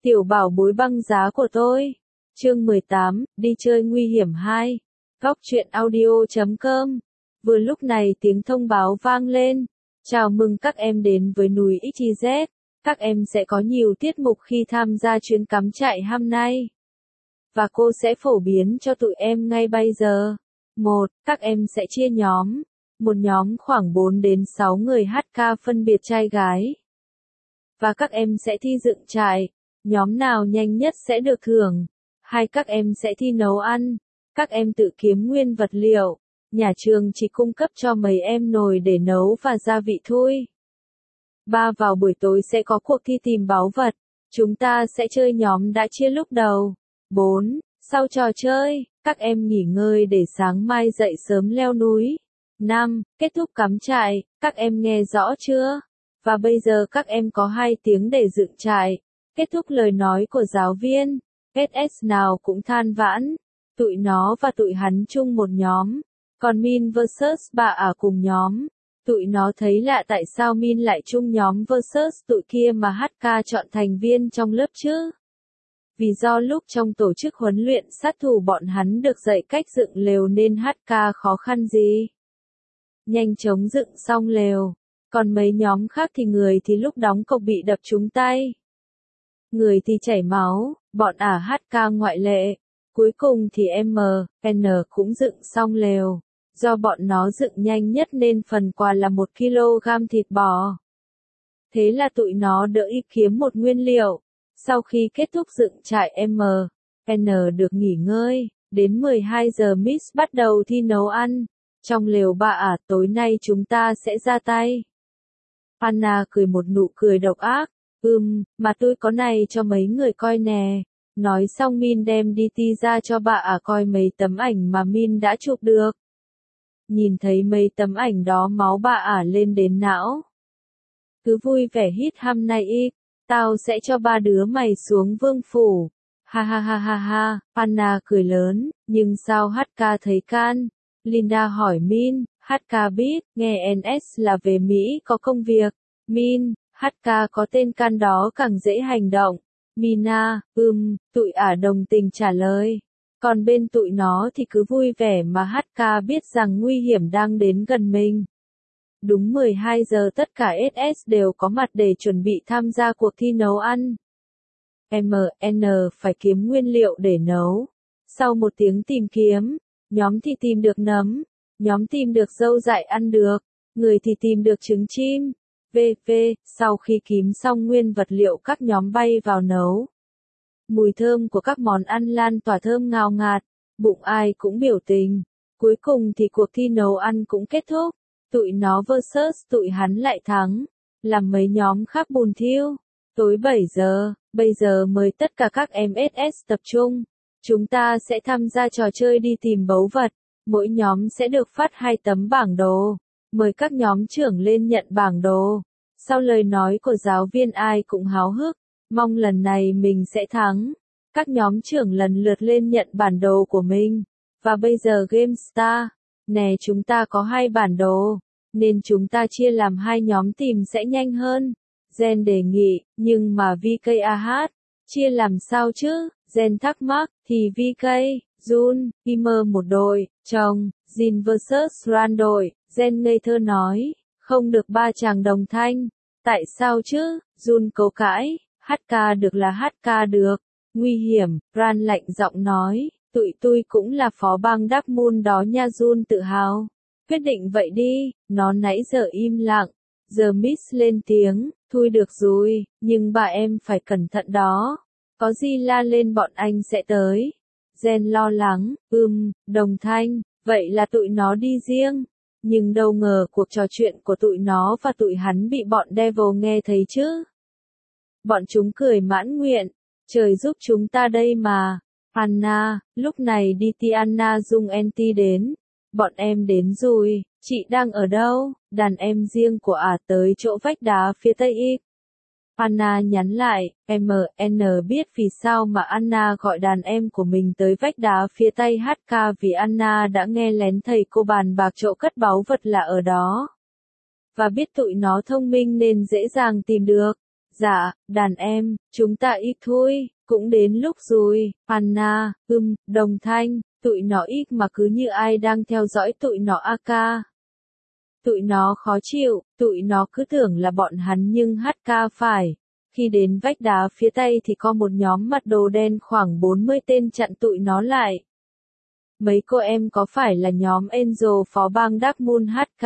Tiểu bảo bối băng giá của tôi. Chương 18, đi chơi nguy hiểm 2. Góc truyện audio.com. Vừa lúc này tiếng thông báo vang lên. Chào mừng các em đến với núi XYZ. Các em sẽ có nhiều tiết mục khi tham gia chuyến cắm trại hôm nay. Và cô sẽ phổ biến cho tụi em ngay bây giờ. 1. Các em sẽ chia nhóm. Một nhóm khoảng 4 đến 6 người HK phân biệt trai gái. Và các em sẽ thi dựng trại. Nhóm nào nhanh nhất sẽ được thưởng. 2. Các em sẽ thi nấu ăn. Các em tự kiếm nguyên vật liệu. Nhà trường chỉ cung cấp cho mấy em nồi để nấu và gia vị thôi. 3. Vào buổi tối sẽ có cuộc thi tìm báu vật. Chúng ta sẽ chơi nhóm đã chia lúc đầu. 4. Sau trò chơi, các em nghỉ ngơi để sáng mai dậy sớm leo núi. 5. Kết thúc cắm trại, các em nghe rõ chưa? Và bây giờ các em có 2 tiếng để dựng trại. Kết thúc lời nói của giáo viên. SS nào cũng than vãn. Tụi nó và tụi hắn chung một nhóm. Còn Min vs bà ở cùng nhóm. Tụi nó thấy lạ tại sao Min lại chung nhóm vs tụi kia mà HK chọn thành viên trong lớp chứ? Vì do lúc trong tổ chức huấn luyện sát thủ bọn hắn được dạy cách dựng lều nên HK khó khăn gì. Nhanh chóng dựng xong lều. Còn mấy nhóm khác thì người thì lúc đóng cọc bị đập trúng tay. Người thì chảy máu, bọn HK ngoại lệ. Cuối cùng thì MN cũng dựng xong lều. Do bọn nó dựng nhanh nhất nên phần quà là 1 kg thịt bò. Thế là tụi nó đỡ ý kiếm một nguyên liệu. Sau khi kết thúc dựng trại MN được nghỉ ngơi, đến 12 giờ Miss bắt đầu thi nấu ăn. Trong lều bà tối nay chúng ta sẽ ra tay. Anna cười một nụ cười độc ác. Mà tôi có này cho mấy người coi nè. Nói xong Min đem đi ti ra cho bà coi mấy tấm ảnh mà Min đã chụp được. Nhìn thấy mấy tấm ảnh đó máu bà lên đến não. Cứ vui vẻ hít hôm nay y. Tao sẽ cho 3 đứa mày xuống vương phủ. Ha ha ha ha ha, Anna cười lớn, nhưng sao HK thấy can? Linda hỏi Min, HK biết, nghe NS là về Mỹ có công việc. Min, HK có tên can đó càng dễ hành động. Mina, tụi đồng tình trả lời. Còn bên tụi nó thì cứ vui vẻ mà HK biết rằng nguy hiểm đang đến gần mình. Đúng 12 giờ tất cả SS đều có mặt để chuẩn bị tham gia cuộc thi nấu ăn. MN phải kiếm nguyên liệu để nấu. Sau một tiếng tìm kiếm, nhóm thì tìm được nấm, nhóm tìm được dâu dại ăn được, người thì tìm được trứng chim. Sau khi kiếm xong nguyên vật liệu các nhóm bay vào nấu. Mùi thơm của các món ăn lan tỏa thơm ngào ngạt, bụng ai cũng biểu tình. Cuối cùng thì cuộc thi nấu ăn cũng kết thúc. Tụi nó vs tụi hắn lại thắng, làm mấy nhóm khác buồn thiêu. Tối 7 giờ, bây giờ mời tất cả các em SS tập trung. Chúng ta sẽ tham gia trò chơi đi tìm báu vật. Mỗi nhóm sẽ được phát 2 tấm bảng đồ. Mời các nhóm trưởng lên nhận bảng đồ. Sau lời nói của giáo viên ai cũng háo hức, mong lần này mình sẽ thắng. Các nhóm trưởng lần lượt lên nhận bản đồ của mình. Và bây giờ GameStar, nè chúng ta có 2 bản đồ, nên chúng ta chia làm 2 nhóm tìm sẽ nhanh hơn. Jen đề nghị, nhưng mà VKAH, chia làm sao chứ? Jen thắc mắc, thì VK, Jun, Imer một đội, chồng, Jin vs Ran đội. Jen ngây thơ nói, không được 3 chàng đồng thanh. Tại sao chứ? Jun cấu cãi, HK được là HK được. Nguy hiểm, Ran lạnh giọng nói, tụi tôi cũng là phó bang Dark Moon đó nha. Jun tự hào. Quyết định vậy đi, nó nãy giờ im lặng. Giờ Miss lên tiếng, thôi được rồi, nhưng bà em phải cẩn thận đó. Có gì la lên bọn anh sẽ tới. Jen lo lắng, đồng thanh, vậy là tụi nó đi riêng. Nhưng đâu ngờ cuộc trò chuyện của tụi nó và tụi hắn bị bọn Devil nghe thấy chứ. Bọn chúng cười mãn nguyện, trời giúp chúng ta đây mà. Anna, lúc này đi Anna dung NT đến. Bọn em đến rồi, chị đang ở đâu? Đàn em riêng của tới chỗ vách đá phía tây y. Anna nhắn lại, MN biết vì sao mà Anna gọi đàn em của mình tới vách đá phía tây HK vì Anna đã nghe lén thầy cô bàn bạc chỗ cất báu vật là ở đó. Và biết tụi nó thông minh nên dễ dàng tìm được. Dạ, đàn em, chúng ta ít thôi, cũng đến lúc rồi. Anna, đồng thanh, tụi nó ít mà cứ như ai đang theo dõi tụi nó a ca. Tụi nó khó chịu, tụi nó cứ tưởng là bọn hắn nhưng HK phải. Khi đến vách đá phía tây thì có một nhóm mặc đồ đen khoảng 40 tên chặn tụi nó lại. Mấy cô em có phải là nhóm Angel phó bang Dark Moon HK?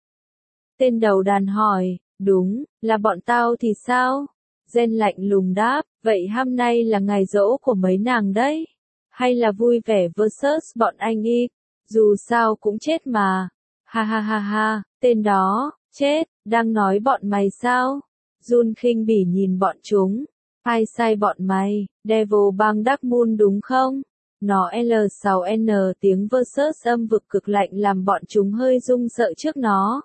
Tên đầu đàn hỏi, đúng, là bọn tao thì sao? Jen lạnh lùng đáp, vậy hôm nay là ngày giỗ của mấy nàng đấy? Hay là vui vẻ versus bọn anh y? Dù sao cũng chết mà. Ha ha ha ha, tên đó, chết, đang nói bọn mày sao? Jun khinh bỉ nhìn bọn chúng. Ai sai bọn mày, Devil bang Dark Moon đúng không? Nó L6N tiếng versus âm vực cực lạnh làm bọn chúng hơi run sợ trước nó.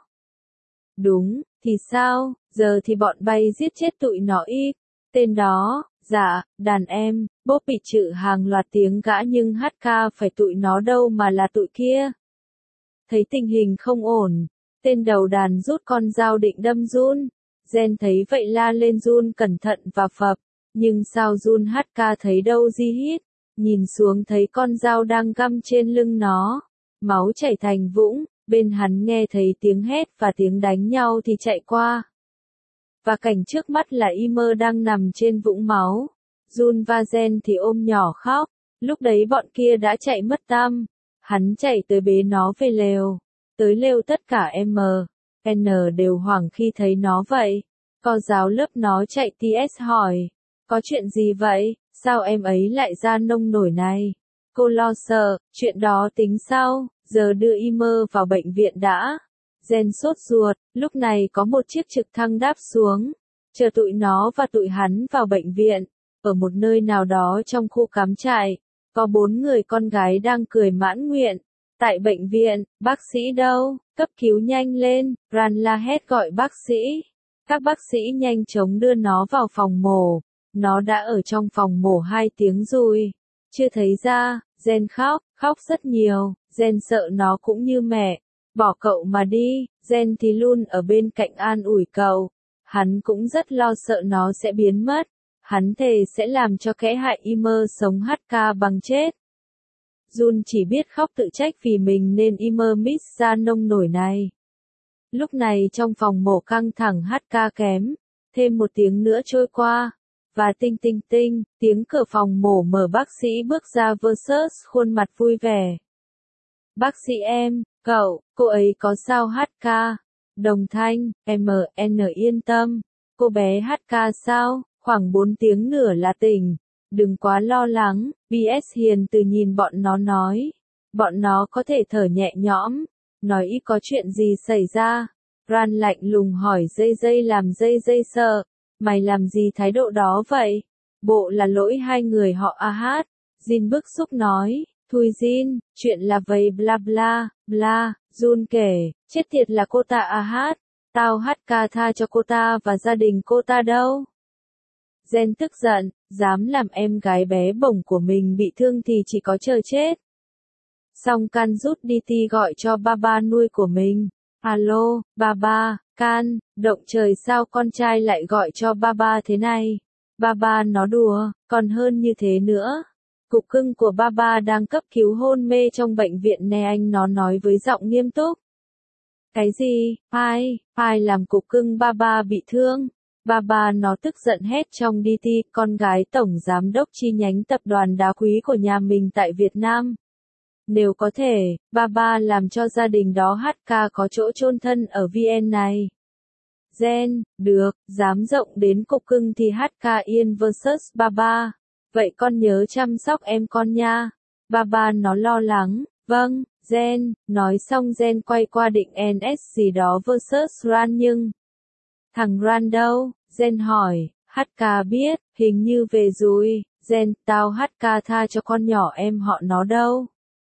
Đúng, thì sao, giờ thì bọn bay giết chết tụi nó ít. Tên đó, dạ, đàn em, bốp bị trừ hàng loạt tiếng gã nhưng HK phải tụi nó đâu mà là tụi kia. Thấy tình hình không ổn, tên đầu đàn rút con dao định đâm Jun. Jen thấy vậy la lên Jun cẩn thận và phập, nhưng sao Jun HK thấy đâu di hít, nhìn xuống thấy con dao đang găm trên lưng nó, máu chảy thành vũng, bên hắn nghe thấy tiếng hét và tiếng đánh nhau thì chạy qua. Và cảnh trước mắt là Imer đang nằm trên vũng máu, Jun và Jen thì ôm nhỏ khóc, lúc đấy bọn kia đã chạy mất tăm. Hắn chạy tới bế nó về lều. Tới lều tất cả M, N đều hoảng khi thấy nó vậy. Cô giáo lớp nó chạy TS hỏi. Có chuyện gì vậy? Sao em ấy lại ra nông nổi này? Cô lo sợ, chuyện đó tính sau, giờ đưa Imer vào bệnh viện đã. Jen sốt ruột, lúc này có một chiếc trực thăng đáp xuống. Chờ tụi nó và tụi hắn vào bệnh viện. Ở một nơi nào đó trong khu cắm trại. Có 4 người con gái đang cười mãn nguyện. Tại bệnh viện, bác sĩ đâu? Cấp cứu nhanh lên, Ran la hét gọi bác sĩ. Các bác sĩ nhanh chóng đưa nó vào phòng mổ. Nó đã ở trong phòng mổ 2 tiếng rồi. Chưa thấy ra, Jen khóc rất nhiều. Jen sợ nó cũng như mẹ. Bỏ cậu mà đi, Jen thì luôn ở bên cạnh an ủi cậu. Hắn cũng rất lo sợ nó sẽ biến mất. Hắn thề sẽ làm cho kẻ hại Imer sống HK bằng chết. Jun chỉ biết khóc tự trách vì mình nên Imer miss ra nông nổi này. Lúc này trong phòng mổ căng thẳng HK kém. Thêm một tiếng nữa trôi qua. Và tinh tinh tinh, tiếng cửa phòng mổ mở bác sĩ bước ra versus khuôn mặt vui vẻ. Bác sĩ em, cô ấy có sao HK? Đồng thanh, MN yên tâm. Cô bé HK sao? Khoảng 4 tiếng nữa là tỉnh. Đừng quá lo lắng, BS hiền từ nhìn bọn nó nói. Bọn nó có thể thở nhẹ nhõm. Nói ít có chuyện gì xảy ra. Ran lạnh lùng hỏi dây làm dây sợ. Mày làm gì thái độ đó vậy? Bộ là lỗi hai người họ AH. Jin bức xúc nói. Thui Jin, chuyện là vậy bla bla, bla. Jun kể, chết tiệt là cô ta AH. Tao HK tha cho cô ta và gia đình cô ta đâu. Jen tức giận, dám làm em gái bé bỏng của mình bị thương thì chỉ có chờ chết. Xong Can rút DT gọi cho Baba nuôi của mình. Alo, Baba, Can, động trời sao con trai lại gọi cho Baba thế này? Baba nó đùa, còn hơn như thế nữa. Cục cưng của Baba đang cấp cứu hôn mê trong bệnh viện nè anh nó nói với giọng nghiêm túc. Cái gì? Ai làm cục cưng Baba bị thương? Baba nó tức giận hét trong DT, con gái tổng giám đốc chi nhánh tập đoàn đá quý của nhà mình tại Việt Nam. Nếu có thể, Baba làm cho gia đình đó HK có chỗ chôn thân ở VN này. Jen, được, dám rộng đến cục cưng thì HK yên versus Baba. Vậy con nhớ chăm sóc em con nha. Baba nó lo lắng, vâng, Jen, nói xong Jen quay qua định NS gì đó versus Ran nhưng... Thằng Ran đâu? Jen hỏi, HK biết, hình như về rồi. Jen, tao HK tha cho con nhỏ em họ nó đâu.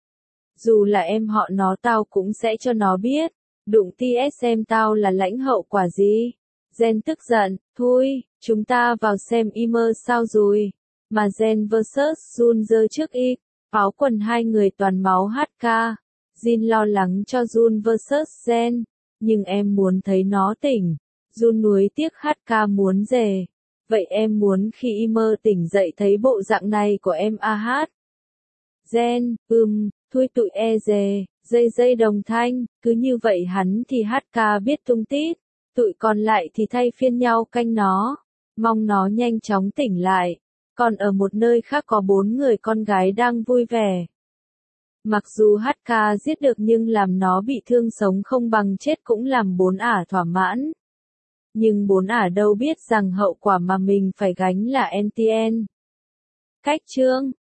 Dù là em họ nó tao cũng sẽ cho nó biết. Đụng TS xem tao là lãnh hậu quả gì. Jen tức giận, thôi, chúng ta vào xem Imer sao rồi. Mà Jen versus Jun giơ trước y. Áo quần hai người toàn máu HK. Jin lo lắng cho Jun versus Jen. Nhưng em muốn thấy nó tỉnh. Jun nuối tiếc HK muốn rể. Vậy em muốn khi mơ tỉnh dậy thấy bộ dạng này của em a hát. Gen, thui tụi e dè, dây đồng thanh, cứ như vậy hắn thì hát ca biết tung tít, tụi còn lại thì thay phiên nhau canh nó, mong nó nhanh chóng tỉnh lại. Còn ở một nơi khác có 4 người con gái đang vui vẻ. Mặc dù HK giết được nhưng làm nó bị thương sống không bằng chết cũng làm 4 ả thỏa mãn. Nhưng 4 ả đâu biết rằng hậu quả mà mình phải gánh là NTN. Cách chương